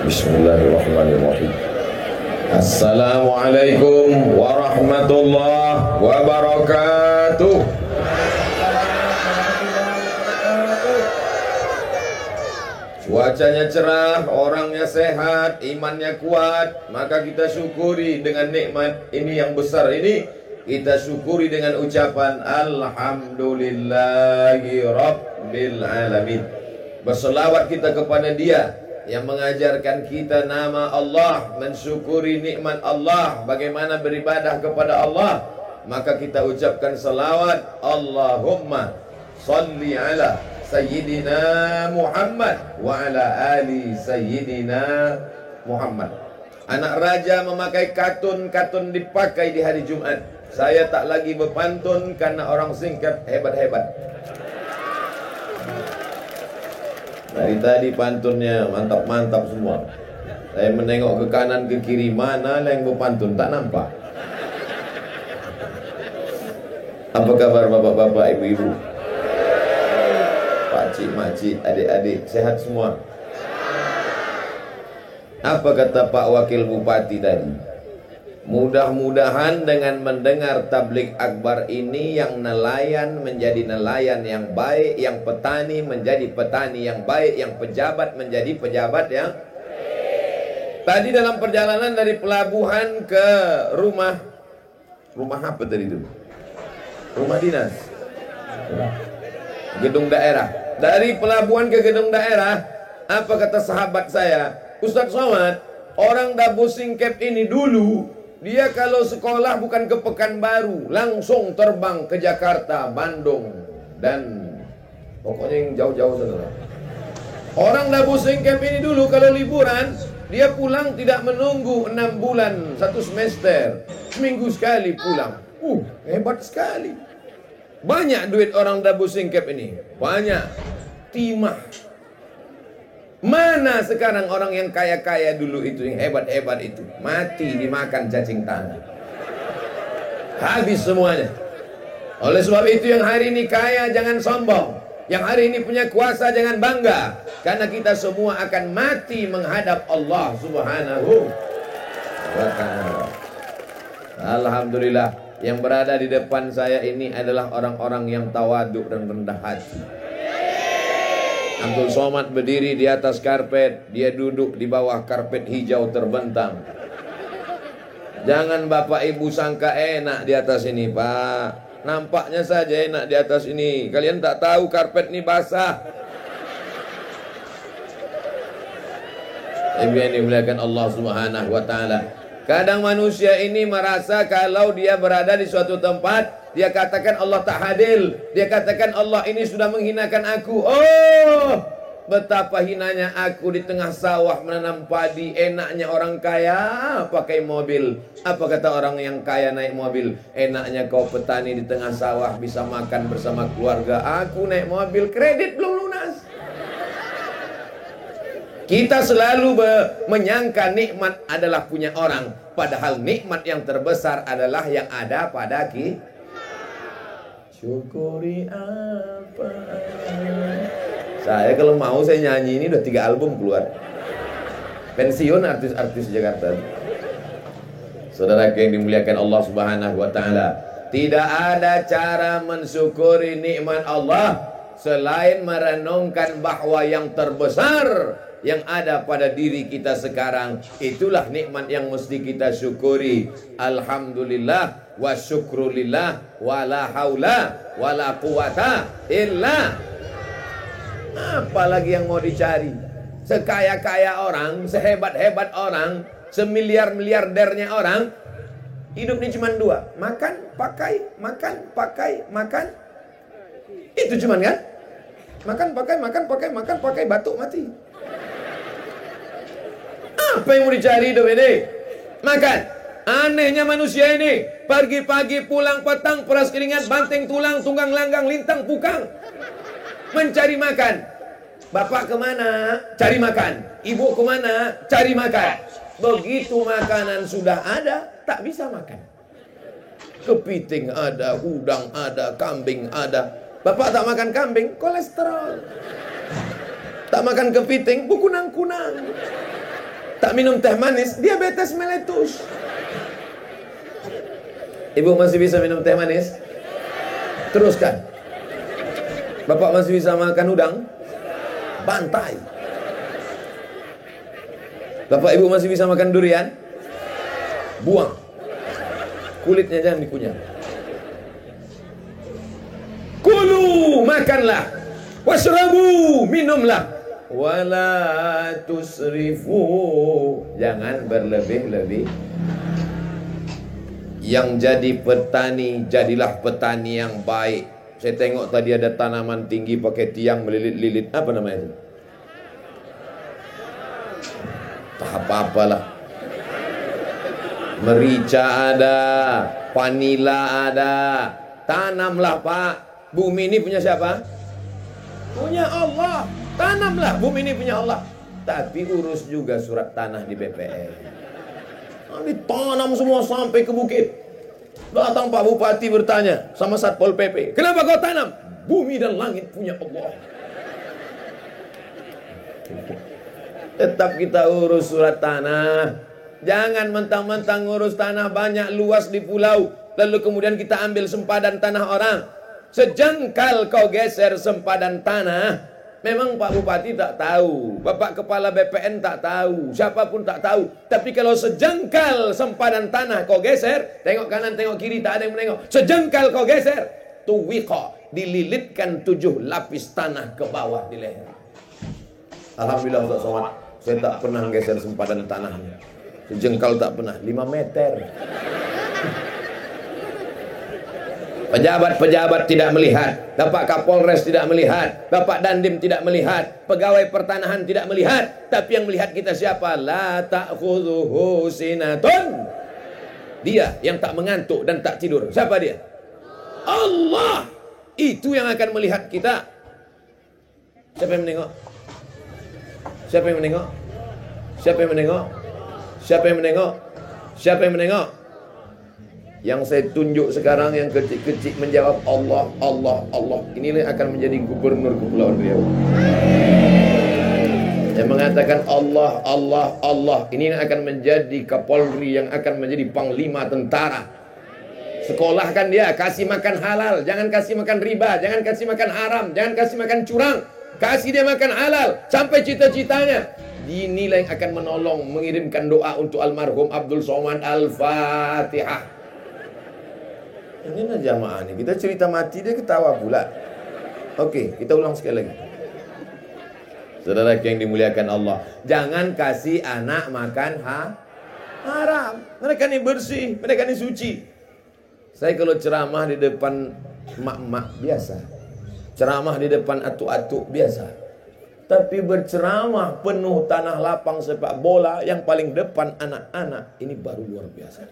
Bismillahirrahmanirrahim. Assalamualaikum warahmatullahi wabarakatuh. Cuacanya cerah, orangnya sehat, imannya kuat, maka kita syukuri dengan nikmat ini yang besar ini. Kita syukuri dengan ucapan Alhamdulillahi Rabbil Alamin. Berselawat kita kepada Dia yang mengajarkan kita nama Allah, mensyukuri nikmat Allah, bagaimana beribadah kepada Allah. Maka kita ucapkan salawat, Allahumma salli ala Sayyidina Muhammad wa ala ali Sayyidina Muhammad. Anak raja memakai katun dipakai di hari Jumat. Saya tak lagi berpantun karena orang singkat hebat-hebat. Dari tadi pantunnya mantap-mantap semua. Saya menengok ke kanan ke kiri, mana yang berpantun, tak nampak. Apa kabar bapak-bapak, ibu-ibu, pakcik, makcik, adik-adik, sehat semua? Apa kata Pak Wakil Bupati tadi? Mudah-mudahan dengan mendengar tablik akbar ini, yang nelayan menjadi nelayan yang baik, yang petani menjadi petani yang baik, yang pejabat menjadi pejabat yang baik. Tadi dalam perjalanan dari pelabuhan ke rumah apa tadi itu? Rumah dinas, gedung daerah. Dari pelabuhan ke gedung daerah, apa kata sahabat saya, Ustaz Somad, orang Dabu Singkep ini dulu, dia kalau sekolah bukan ke Pekanbaru, langsung terbang ke Jakarta, Bandung, dan pokoknya yang jauh-jauh sana. Orang Dabu Singkep ini dulu kalau liburan, dia pulang tidak menunggu 6 bulan, 1 semester, seminggu sekali pulang. Hebat sekali. Banyak duit orang Dabu Singkep ini, banyak. Timah. Mana sekarang orang yang kaya-kaya dulu itu, yang hebat-hebat itu, mati dimakan cacing tanah, habis semuanya. Oleh sebab itu yang hari ini kaya jangan sombong, yang hari ini punya kuasa jangan bangga, karena kita semua akan mati menghadap Allah Subhanahu wa ta'ala. Alhamdulillah, yang berada di depan saya ini adalah orang-orang yang tawaduk dan rendah hati. Abdul Somad berdiri di atas karpet, dia duduk di bawah karpet hijau terbentang. Jangan bapak ibu sangka enak di atas ini, Pak. Nampaknya saja enak di atas ini. Kalian tak tahu karpet ini basah. Ibu yang dimuliakan Allah Subhanahu wa ta'ala. Kadang manusia ini merasa kalau dia berada di suatu tempat, dia katakan Allah tak hadir. Dia katakan Allah ini sudah menghinakan aku. Oh, betapa hinanya aku di tengah sawah menanam padi. Enaknya orang kaya pakai mobil. Apa kata orang yang kaya naik mobil? Enaknya kau petani di tengah sawah bisa makan bersama keluarga. Aku naik mobil, kredit belum lunas. Kita selalu menyangka nikmat adalah punya orang, padahal nikmat yang terbesar adalah yang ada pada kita. Syukuri apa? Saya kalau mau saya nyanyi ini udah 3 album keluar. Pensiun artis-artis Jakarta. Saudara yang dimuliakan Allah Subhanahu wa ta'ala, tidak ada cara mensyukuri nikmat Allah selain merenungkan bahwa yang terbesar yang ada pada diri kita sekarang, itulah nikmat yang mesti kita syukuri. Alhamdulillah wa syukrulillah wa la haula wa la quwata illa. Apalagi yang mau dicari? Sekaya-kaya orang, sehebat-hebat orang, semiliar-miliardernya orang, hidupnya cuma 2, makan, pakai, makan, pakai, makan. Itu cuman kan? Makan, pakai, makan, pakai, makan, pakai, batuk, mati. Apa yang mau dicari hidup ini? Makan. Anehnya manusia ini, pagi-pagi pulang petang, peras keringat, banting tulang, tunggang langgang, lintang pukang, mencari makan. Bapak kemana? Cari makan. Ibu kemana? Cari makan. Begitu makanan sudah ada, tak bisa makan. Kepiting ada, udang ada, kambing ada. Bapak tak makan kambing, kolesterol. Tak makan kepiting, kunang-kunang. Tak minum teh manis, diabetes meletus. Ibu masih bisa minum teh manis? Teruskan. Bapak masih bisa makan udang? Bantai. Bapak ibu masih bisa makan durian? Buang. Kulitnya jangan dikunyah. Kulu, makanlah. Washrabu, minumlah. Wala tusrifu, jangan berlebih-lebih. Yang jadi petani, jadilah petani yang baik. Saya tengok tadi ada tanaman tinggi pakai tiang melilit-lilit. Apa namanya itu? Tak apa-apalah. Merica ada, vanila ada. Tanamlah Pak. Bumi ini punya siapa? Punya Allah. Tanamlah, bumi ini punya Allah. Tapi urus juga surat tanah di BPN. Ditanam semua sampai ke bukit. Datang Pak Bupati bertanya sama Satpol PP, kenapa kau tanam? Bumi dan langit punya Allah. Tetap kita urus surat tanah. Jangan mentang-mentang ngurus tanah banyak luas di pulau, lalu kemudian kita ambil sempadan tanah orang. Sejengkal kau geser sempadan tanah, memang Pak Bupati tak tahu, Bapak Kepala BPN tak tahu, siapapun tak tahu. Tapi kalau sejengkal sempadan tanah kau geser, tengok kanan, tengok kiri, tak ada yang menengok. Sejengkal kau geser, tuwiqa, dililitkan 7 lapis tanah ke bawah di leher. Alhamdulillah Ustaz Somad, saya tak pernah geser sempadan tanahnya. Sejengkal tak pernah, 5 meter. Pejabat-pejabat tidak melihat, Bapak Kapolres tidak melihat, Bapak Dandim tidak melihat, pegawai pertanahan tidak melihat, tapi yang melihat kita siapa? La ta'khudhuhu sinatun. Dia yang tak mengantuk dan tak tidur. Siapa dia? Allah. Itu yang akan melihat kita. Siapa yang menengok? Siapa yang menengok? Siapa yang menengok? Siapa yang menengok? Siapa yang menengok? Yang saya tunjuk sekarang yang kecil-kecil menjawab Allah, Allah, Allah. Inilah yang akan menjadi gubernur Kepulauan Riau. Yang mengatakan Allah, Allah, Allah. Ini yang akan menjadi Kapolri, yang akan menjadi Panglima Tentara. Sekolahkan dia, kasih makan halal, jangan kasih makan riba, jangan kasih makan haram, jangan kasih makan curang. Kasih dia makan halal sampai cita-citanya. Inilah yang akan menolong, mengirimkan doa untuk almarhum Abdul Somad. Al-Fatihah. Ini nah jamaah nih, kita cerita mati dia ketawa pula. Oke, kita ulang sekali lagi. Saudara yang dimuliakan Allah, jangan kasih anak makan haram. Mereka ini bersih, mereka ini suci. Saya kalau ceramah di depan emak-emak biasa, ceramah di depan atuk-atuk biasa. Tapi berceramah penuh tanah lapang sepak bola, yang paling depan anak-anak, ini baru luar biasa.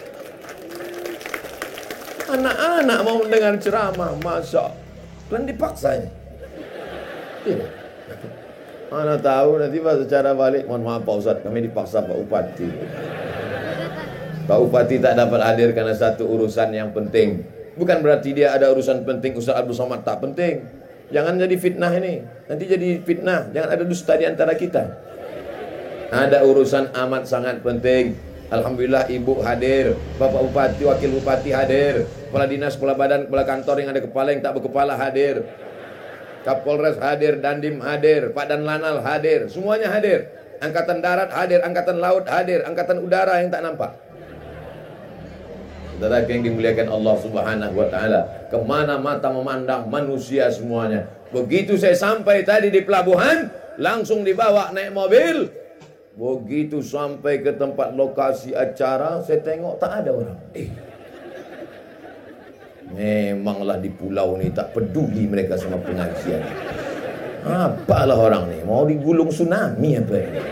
Anak-anak mau mendengar ceramah, masa kan dipaksanya. Tidak. Mana tahu nanti pas secara balik, mohon maaf Pak Ustadz, kami dipaksa Pak Bupati. Pak Bupati tak dapat hadir karena satu urusan yang penting. Bukan berarti dia ada urusan penting, Ustaz Abdul Somad tak penting. Jangan jadi fitnah ini. Nanti jadi fitnah, jangan ada dusta di antara kita. Ada urusan amat sangat penting. Alhamdulillah ibu hadir, Bapak Bupati, Wakil Bupati hadir, Kepala Dinas, Kepala Badan, Kepala Kantor yang ada kepala yang tak berkepala hadir, Kapolres hadir, Dandim hadir, Pak Dan Lanal hadir, semuanya hadir. Angkatan Darat hadir, Angkatan Laut hadir, Angkatan Udara yang tak nampak. Saudara yang dimuliakan Allah Subhanahu wa Ta'ala, kemana mata memandang manusia semuanya. Begitu saya sampai tadi di pelabuhan, langsung dibawa naik mobil. Begitu sampai ke tempat lokasi acara, saya tengok tak ada orang. Memanglah di pulau ni tak peduli mereka sama pengajian. Apalah orang ni, mau digulung tsunami apa ini?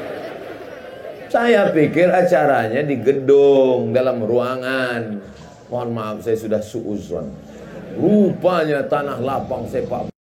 Saya pikir acaranya di gedung, dalam ruangan. Mohon maaf, saya sudah suuzon. Rupanya tanah lapang sepak